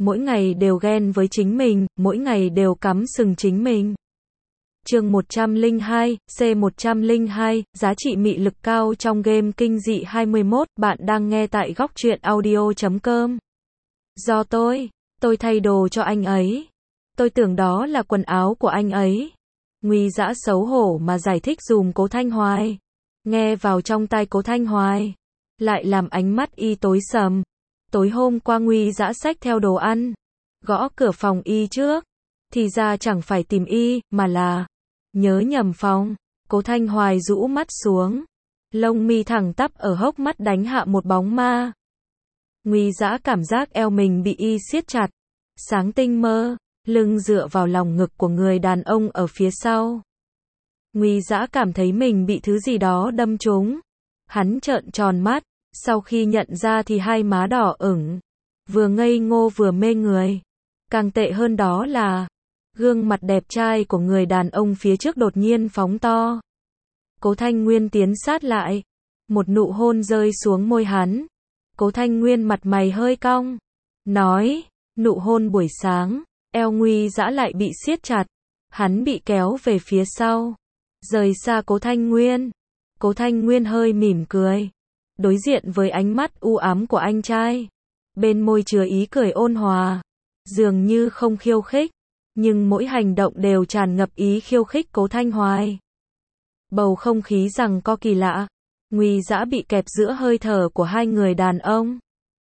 mỗi ngày đều ghen với chính mình, mỗi ngày đều cắm sừng chính mình. Chương 102, C102, giá trị mị lực cao trong game kinh dị 21, bạn đang nghe tại góc truyện audio.com. Do tôi thay đồ cho anh ấy. Tôi tưởng đó là quần áo của anh ấy. Nguy Dã xấu hổ mà giải thích dùm Cố Thanh Hoài. Nghe vào trong tai Cố Thanh Hoài, lại làm ánh mắt y tối sầm. Tối hôm qua Nguy Dã xách theo đồ ăn, gõ cửa phòng y trước, thì ra chẳng phải tìm y, mà là nhớ nhầm phòng. Cố Thanh Hoài rũ mắt xuống, lông mi thẳng tắp ở hốc mắt đánh hạ một bóng ma. Nguy Dã cảm giác eo mình bị y siết chặt, sáng tinh mơ, lưng dựa vào lòng ngực của người đàn ông ở phía sau. Nguy Dã cảm thấy mình bị thứ gì đó đâm trúng. Hắn trợn tròn mắt, sau khi nhận ra thì hai má đỏ ửng, vừa ngây ngô vừa mê người. Càng tệ hơn đó là gương mặt đẹp trai của người đàn ông phía trước đột nhiên phóng to. Cố Thanh Nguyên tiến sát lại, một nụ hôn rơi xuống môi hắn. Cố Thanh Nguyên mặt mày hơi cong, nói, nụ hôn buổi sáng. Eo Nguy Dã lại bị siết chặt, hắn bị kéo về phía sau, rời xa Cố Thanh Nguyên. Cố Thanh Nguyên hơi mỉm cười, đối diện với ánh mắt u ám của anh trai, bên môi chứa ý cười ôn hòa, dường như không khiêu khích, nhưng mỗi hành động đều tràn ngập ý khiêu khích Cố Thanh Hoài. Bầu không khí giằng co kỳ lạ, Nguy Dã bị kẹp giữa hơi thở của hai người đàn ông.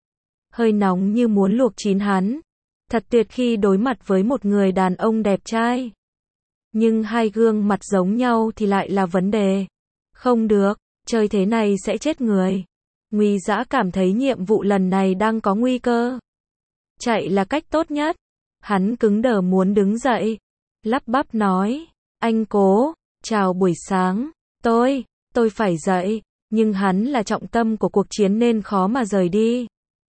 Hơi nóng như muốn luộc chín hắn. Thật tuyệt khi đối mặt với một người đàn ông đẹp trai. Nhưng hai gương mặt giống nhau thì lại là vấn đề. Không được, chơi thế này sẽ chết người. Nguy Dã cảm thấy nhiệm vụ lần này đang có nguy cơ. Chạy là cách tốt nhất. Hắn cứng đờ muốn đứng dậy, lắp bắp nói, anh Cố, chào buổi sáng, tôi phải dậy, nhưng hắn là trọng tâm của cuộc chiến nên khó mà rời đi.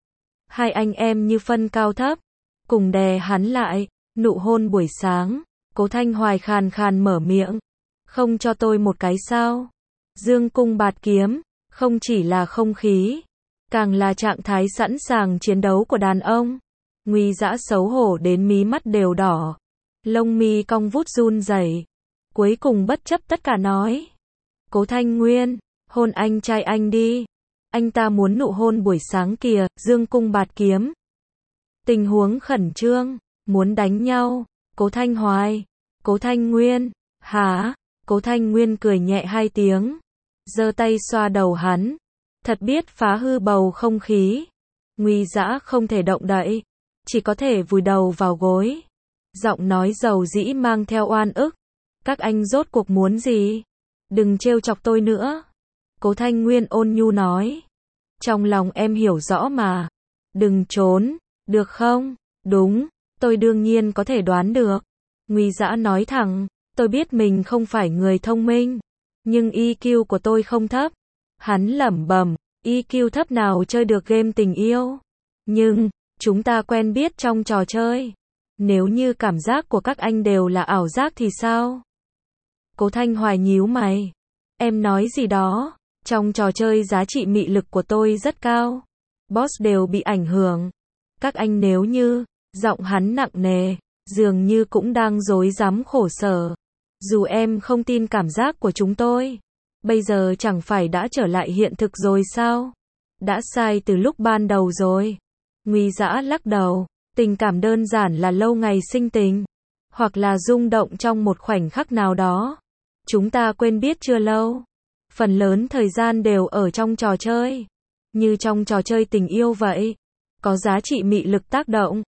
Hai anh em như phân cao thấp, cùng đè hắn lại. Nụ hôn buổi sáng. Cố Thanh Hoài khàn khàn mở miệng, không cho tôi một cái sao? Dương cung bạt kiếm, không chỉ là không khí, càng là trạng thái sẵn sàng chiến đấu của đàn ông. Nguy Dã xấu hổ đến mí mắt đều đỏ, lông mi cong vút run rẩy, cuối cùng bất chấp tất cả nói, Cố Thanh Nguyên, hôn anh trai anh đi. Anh ta muốn nụ hôn buổi sáng kìa. Dương cung bạt kiếm, tình huống khẩn trương, muốn đánh nhau. Cố Thanh Hoài, Cố Thanh Nguyên, hả? Cố Thanh Nguyên cười nhẹ hai tiếng, giơ tay xoa đầu hắn, thật biết phá hư bầu không khí. Nguy Dã không thể động đậy, chỉ có thể vùi đầu vào gối, giọng nói dầu dĩ mang theo oan ức, các anh rốt cuộc muốn gì? Đừng trêu chọc tôi nữa. Cố Thanh Nguyên ôn nhu nói, trong lòng em hiểu rõ mà, đừng trốn, được không? Đúng, tôi đương nhiên có thể đoán được. Nguy Dã nói thẳng, tôi biết mình không phải người thông minh, nhưng EQ của tôi không thấp. Hắn lẩm bẩm, EQ thấp nào chơi được game tình yêu? Nhưng, chúng ta quen biết trong trò chơi. Nếu như cảm giác của các anh đều là ảo giác thì sao? Cố Thanh Hoài nhíu mày. Em nói gì đó? Trong trò chơi giá trị mị lực của tôi rất cao. Boss đều bị ảnh hưởng. Các anh nếu như, giọng hắn nặng nề, dường như cũng đang rối rắm khổ sở. Dù em không tin cảm giác của chúng tôi, bây giờ chẳng phải đã trở lại hiện thực rồi sao? Đã sai từ lúc ban đầu rồi. Nguy Dã lắc đầu, tình cảm đơn giản là lâu ngày sinh tình, hoặc là rung động trong một khoảnh khắc nào đó. Chúng ta quên biết chưa lâu. Phần lớn thời gian đều ở trong trò chơi. Như trong trò chơi tình yêu vậy. Có giá trị mị lực tác động.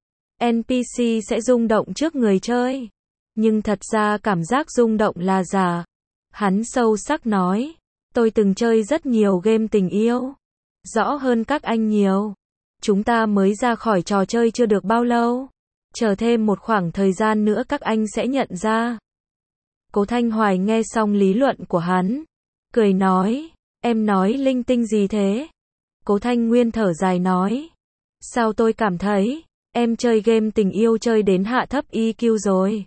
NPC sẽ rung động trước người chơi. Nhưng thật ra cảm giác rung động là giả. Hắn sâu sắc nói. Tôi từng chơi rất nhiều game tình yêu. Rõ hơn các anh nhiều. Chúng ta mới ra khỏi trò chơi chưa được bao lâu. Chờ thêm một khoảng thời gian nữa các anh sẽ nhận ra. Cố Thanh Hoài nghe xong lý luận của hắn, cười nói, em nói linh tinh gì thế? Cố Thanh Nguyên thở dài nói, sao tôi cảm thấy, em chơi game tình yêu chơi đến hạ thấp EQ rồi.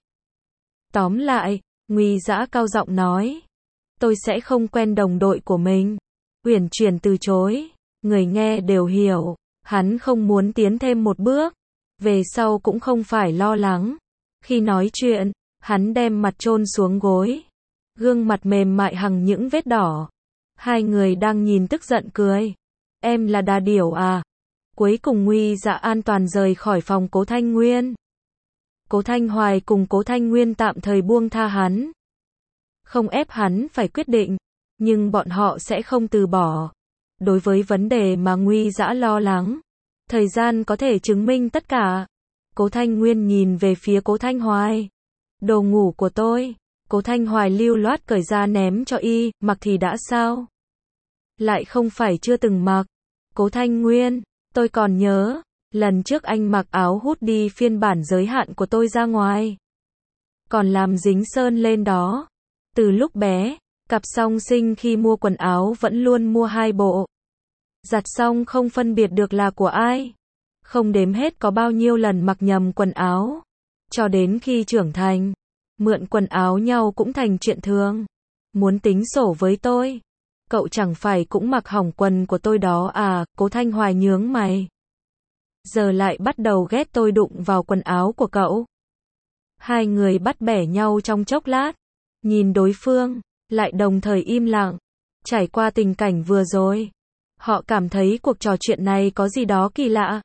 Tóm lại, Nguy Dã cao giọng nói, tôi sẽ không quen đồng đội của mình. Uyển chuyển từ chối, người nghe đều hiểu, hắn không muốn tiến thêm một bước. Về sau cũng không phải lo lắng. Khi nói chuyện, hắn đem mặt chôn xuống gối. Gương mặt mềm mại hằn những vết đỏ. Hai người đang nhìn tức giận cười. Em là đà điểu à? Cuối cùng Nguy Dạ an toàn rời khỏi phòng Cố Thanh Nguyên. Cố Thanh Hoài cùng Cố Thanh Nguyên tạm thời buông tha hắn. Không ép hắn phải quyết định, nhưng bọn họ sẽ không từ bỏ. Đối với vấn đề mà Nguy Dạ lo lắng, thời gian có thể chứng minh tất cả. Cố Thanh Nguyên nhìn về phía Cố Thanh Hoài. Đồ ngủ của tôi. Cố Thanh Hoài lưu loát cởi ra ném cho y, mặc thì đã sao? Lại không phải chưa từng mặc. Cố Thanh Nguyên, tôi còn nhớ, lần trước anh mặc áo hút đi phiên bản giới hạn của tôi ra ngoài. Còn làm dính sơn lên đó. Từ lúc bé, cặp song sinh khi mua quần áo vẫn luôn mua 2 bộ. Giặt xong không phân biệt được là của ai. Không đếm hết có bao nhiêu lần mặc nhầm quần áo. Cho đến khi trưởng thành, mượn quần áo nhau cũng thành chuyện thường. Muốn tính sổ với tôi, cậu chẳng phải cũng mặc hỏng quần của tôi đó à? Cố Thanh Hoài nhướng mày. Giờ lại bắt đầu ghét tôi đụng vào quần áo của cậu. Hai người bắt bẻ nhau trong chốc lát, nhìn đối phương, lại đồng thời im lặng. Trải qua tình cảnh vừa rồi, họ cảm thấy cuộc trò chuyện này có gì đó kỳ lạ.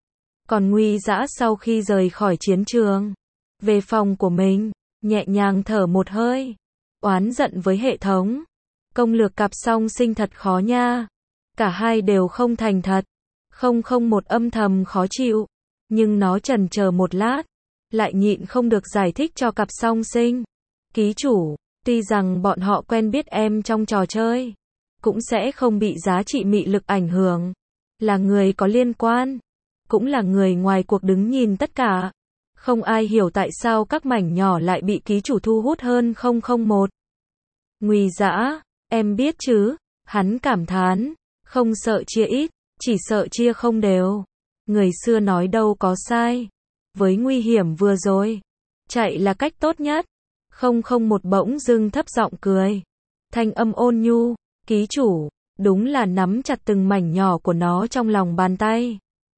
Còn Nguy Dã sau khi rời khỏi chiến trường, về phòng của mình, nhẹ nhàng thở một hơi, oán giận với hệ thống. Công lược cặp song sinh thật khó nha. Cả hai đều không thành thật. Một âm thầm khó chịu, nhưng nó chần chờ một lát, lại nhịn không được giải thích cho cặp song sinh. Ký chủ, tuy rằng bọn họ quen biết em trong trò chơi, cũng sẽ không bị giá trị mị lực ảnh hưởng. Là người có liên quan, cũng là người ngoài cuộc đứng nhìn tất cả. Không ai hiểu tại sao các mảnh nhỏ lại bị ký chủ thu hút hơn 001. Nguy Dã, em biết chứ, hắn cảm thán, không sợ chia ít, chỉ sợ chia không đều. Người xưa nói đâu có sai. Với nguy hiểm vừa rồi, chạy là cách tốt nhất. 001 bỗng dưng thấp giọng cười. Thanh âm ôn nhu, ký chủ, đúng là nắm chặt từng mảnh nhỏ của nó trong lòng bàn tay.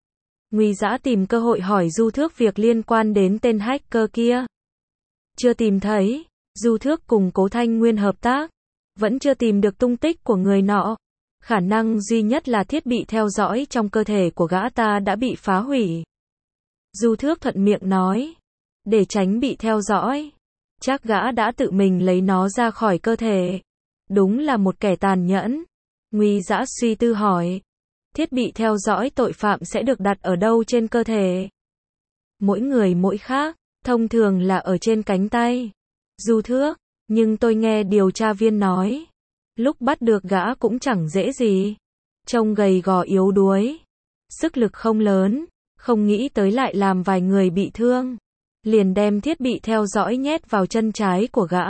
Nguy Dã tìm cơ hội hỏi Du Thước việc liên quan đến tên hacker kia. Chưa tìm thấy. Du Thước cùng Cố Thanh Nguyên hợp tác, vẫn chưa tìm được tung tích của người nọ. Khả năng duy nhất là thiết bị theo dõi trong cơ thể của gã ta đã bị phá hủy. Du Thước thuận miệng nói, để tránh bị theo dõi, chắc gã đã tự mình lấy nó ra khỏi cơ thể. Đúng là một kẻ tàn nhẫn. Nguy Dã suy tư hỏi, thiết bị theo dõi tội phạm sẽ được đặt ở đâu trên cơ thể? Mỗi người mỗi khác, thông thường là ở trên cánh tay. Du Thước, nhưng tôi nghe điều tra viên nói, lúc bắt được gã cũng chẳng dễ gì. Trông gầy gò yếu đuối, sức lực không lớn, không nghĩ tới lại làm vài người bị thương. Liền đem thiết bị theo dõi nhét vào chân trái của gã.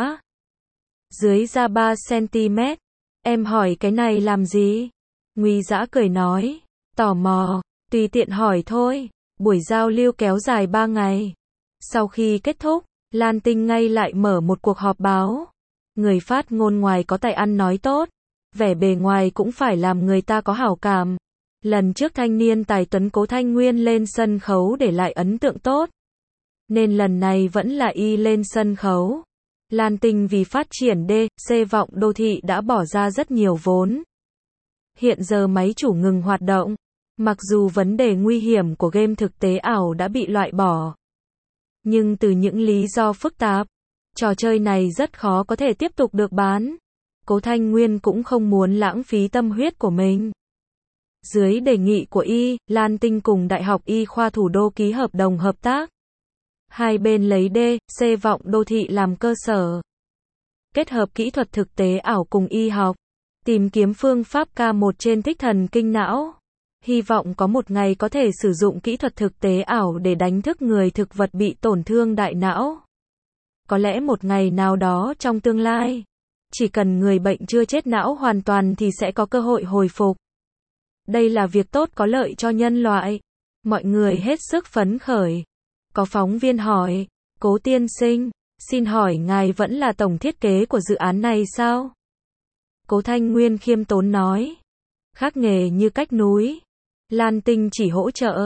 Dưới da 3 cm. Em hỏi cái này làm gì? Nguy Dã cười nói, tò mò, tùy tiện hỏi thôi. Buổi giao lưu kéo dài 3 ngày. Sau khi kết thúc, Lan Tinh ngay lại mở một cuộc họp báo. Người phát ngôn ngoài có tài ăn nói tốt, vẻ bề ngoài cũng phải làm người ta có hảo cảm. Lần trước thanh niên tài tuấn Cố Thanh Nguyên lên sân khấu để lại ấn tượng tốt, nên lần này vẫn là y lên sân khấu. Lan Tinh vì phát triển D.C vọng đô thị đã bỏ ra rất nhiều vốn. Hiện giờ máy chủ ngừng hoạt động, mặc dù vấn đề nguy hiểm của game thực tế ảo đã bị loại bỏ. Nhưng từ những lý do phức tạp, trò chơi này rất khó có thể tiếp tục được bán. Cố Thanh Nguyên cũng không muốn lãng phí tâm huyết của mình. Dưới đề nghị của y, Lan Tinh cùng Đại học Y khoa Thủ đô ký hợp đồng hợp tác. Hai bên lấy D.C vọng đô thị làm cơ sở, kết hợp kỹ thuật thực tế ảo cùng y học, tìm kiếm phương pháp K1 trên thích thần kinh não. Hy vọng có một ngày có thể sử dụng kỹ thuật thực tế ảo để đánh thức người thực vật bị tổn thương đại não. Có lẽ một ngày nào đó trong tương lai, chỉ cần người bệnh chưa chết não hoàn toàn thì sẽ có cơ hội hồi phục. Đây là việc tốt có lợi cho nhân loại. Mọi người hết sức phấn khởi. Có phóng viên hỏi, Cố tiên sinh, xin hỏi ngài vẫn là tổng thiết kế của dự án này sao? Cố Thanh Nguyên khiêm tốn nói, khác nghề như cách núi. Lan Tinh chỉ hỗ trợ.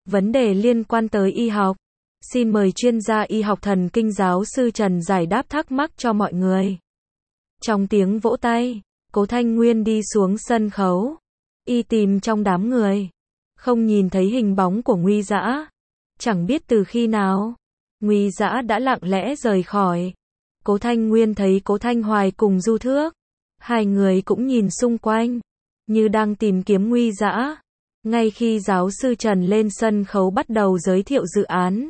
Vấn đề liên quan tới y học. Xin mời chuyên gia y học thần kinh giáo sư Trần giải đáp thắc mắc cho mọi người. Trong tiếng vỗ tay, Cố Thanh Nguyên đi xuống sân khấu. Y tìm trong đám người. Không nhìn thấy hình bóng của Nguy Dã. Chẳng biết từ khi nào, Nguy Dã đã lặng lẽ rời khỏi. Cố Thanh Nguyên thấy Cố Thanh Hoài cùng Du Thước. Hai người cũng nhìn xung quanh, như đang tìm kiếm Nguy Dã. Ngay khi giáo sư Trần lên sân khấu bắt đầu giới thiệu dự án,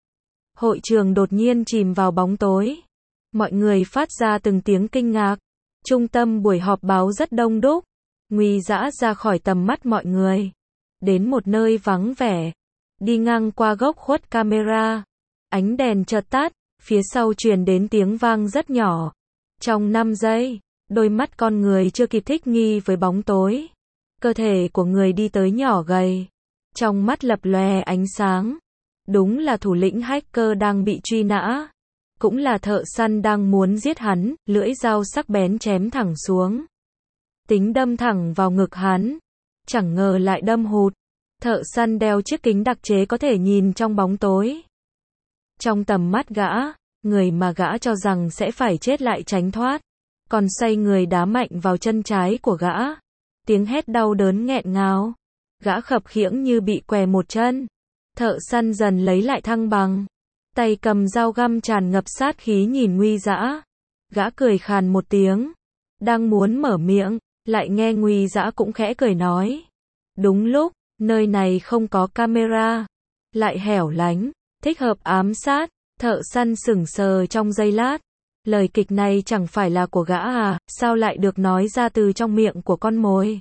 hội trường đột nhiên chìm vào bóng tối. Mọi người phát ra từng tiếng kinh ngạc. Trung tâm buổi họp báo rất đông đúc. Nguy Dã ra khỏi tầm mắt mọi người, đến một nơi vắng vẻ, đi ngang qua góc khuất camera. Ánh đèn chợt tắt, phía sau truyền đến tiếng vang rất nhỏ. Trong 5 giây, đôi mắt con người chưa kịp thích nghi với bóng tối. Cơ thể của người đi tới nhỏ gầy, trong mắt lập lòe ánh sáng. Đúng là thủ lĩnh hacker đang bị truy nã. Cũng là thợ săn đang muốn giết hắn, lưỡi dao sắc bén chém thẳng xuống. Tính đâm thẳng vào ngực hắn. Chẳng ngờ lại đâm hụt. Thợ săn đeo chiếc kính đặc chế có thể nhìn trong bóng tối. Trong tầm mắt gã, người mà gã cho rằng sẽ phải chết lại tránh thoát. Còn xoay người đá mạnh vào chân trái của gã. Tiếng hét đau đớn nghẹn ngào. Gã khập khiễng như bị què một chân. Thợ săn dần lấy lại thăng bằng. Tay cầm dao găm tràn ngập sát khí nhìn Nguy Dã. Gã cười khàn một tiếng. Đang muốn mở miệng, lại nghe Nguy Dã cũng khẽ cười nói. Đúng lúc, nơi này không có camera. Lại hẻo lánh, thích hợp ám sát. Thợ săn sững sờ trong giây lát. Lời kịch này chẳng phải là của gã à, sao lại được nói ra từ trong miệng của con mồi.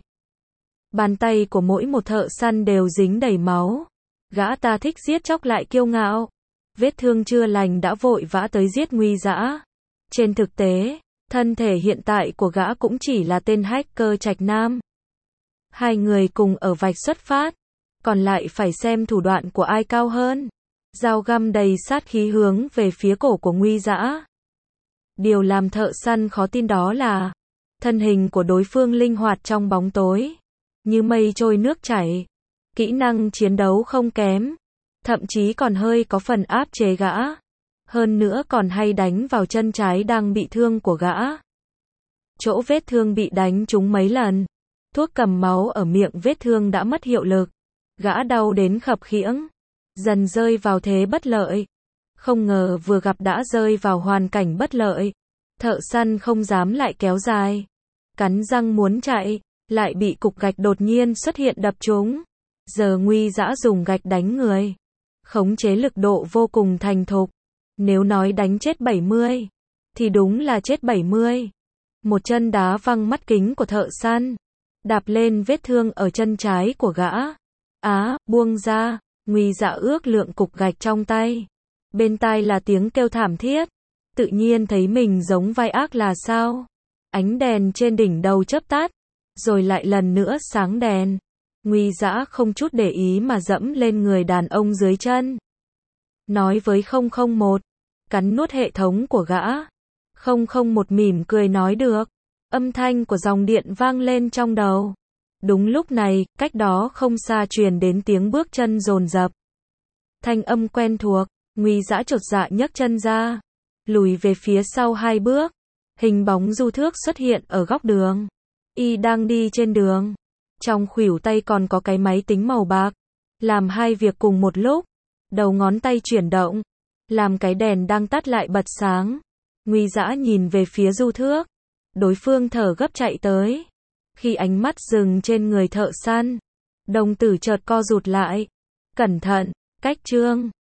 Bàn tay của mỗi một thợ săn đều dính đầy máu. Gã ta thích giết chóc lại kiêu ngạo. Vết thương chưa lành đã vội vã tới giết Nguy Dã. Trên thực tế, thân thể hiện tại của gã cũng chỉ là tên hacker Trạch Nam. Hai người cùng ở vạch xuất phát, còn lại phải xem thủ đoạn của ai cao hơn. Dao găm đầy sát khí hướng về phía cổ của Nguy Dã. Điều làm thợ săn khó tin đó là thân hình của đối phương linh hoạt trong bóng tối, như mây trôi nước chảy. Kỹ năng chiến đấu không kém, thậm chí còn hơi có phần áp chế gã. Hơn nữa còn hay đánh vào chân trái đang bị thương của gã. Chỗ vết thương bị đánh trúng mấy lần. Thuốc cầm máu ở miệng vết thương đã mất hiệu lực. Gã đau đến khập khiễng, dần rơi vào thế bất lợi. Không ngờ vừa gặp đã rơi vào hoàn cảnh bất lợi. Thợ săn không dám lại kéo dài. Cắn răng muốn chạy, lại bị cục gạch đột nhiên xuất hiện đập trúng. Giờ Nguy Dã dùng gạch đánh người. Khống chế lực độ vô cùng thành thục. Nếu nói đánh chết 70, thì đúng là chết 70. Một chân đá văng mắt kính của thợ săn. Đạp lên vết thương ở chân trái của gã. Buông ra. Nguy Dã ước lượng cục gạch trong tay. Bên tai là tiếng kêu thảm thiết. Tự nhiên thấy mình giống vai ác là sao. Ánh đèn trên đỉnh đầu chớp tắt. Rồi lại lần nữa sáng đèn. Nguy Dã không chút để ý mà dẫm lên người đàn ông dưới chân. Nói với 001. Cắn nuốt hệ thống của gã. 001 mỉm cười nói được. Âm thanh của dòng điện vang lên trong đầu. Đúng lúc này, cách đó không xa truyền đến tiếng bước chân dồn dập. Thanh âm quen thuộc. Nguy Dã chột dạ nhấc chân ra, lùi về phía sau 2 bước. Hình bóng Du Thước xuất hiện ở góc đường. Y đang đi trên đường. Trong khuỷu tay còn có cái máy tính màu bạc. Làm 2 việc cùng một lúc. Đầu ngón tay chuyển động, làm cái đèn đang tắt lại bật sáng. Nguy Dã nhìn về phía Du Thước. Đối phương thở gấp chạy tới. Khi ánh mắt dừng trên người thợ săn, đồng tử chợt co rụt lại. Cẩn thận, cách chương.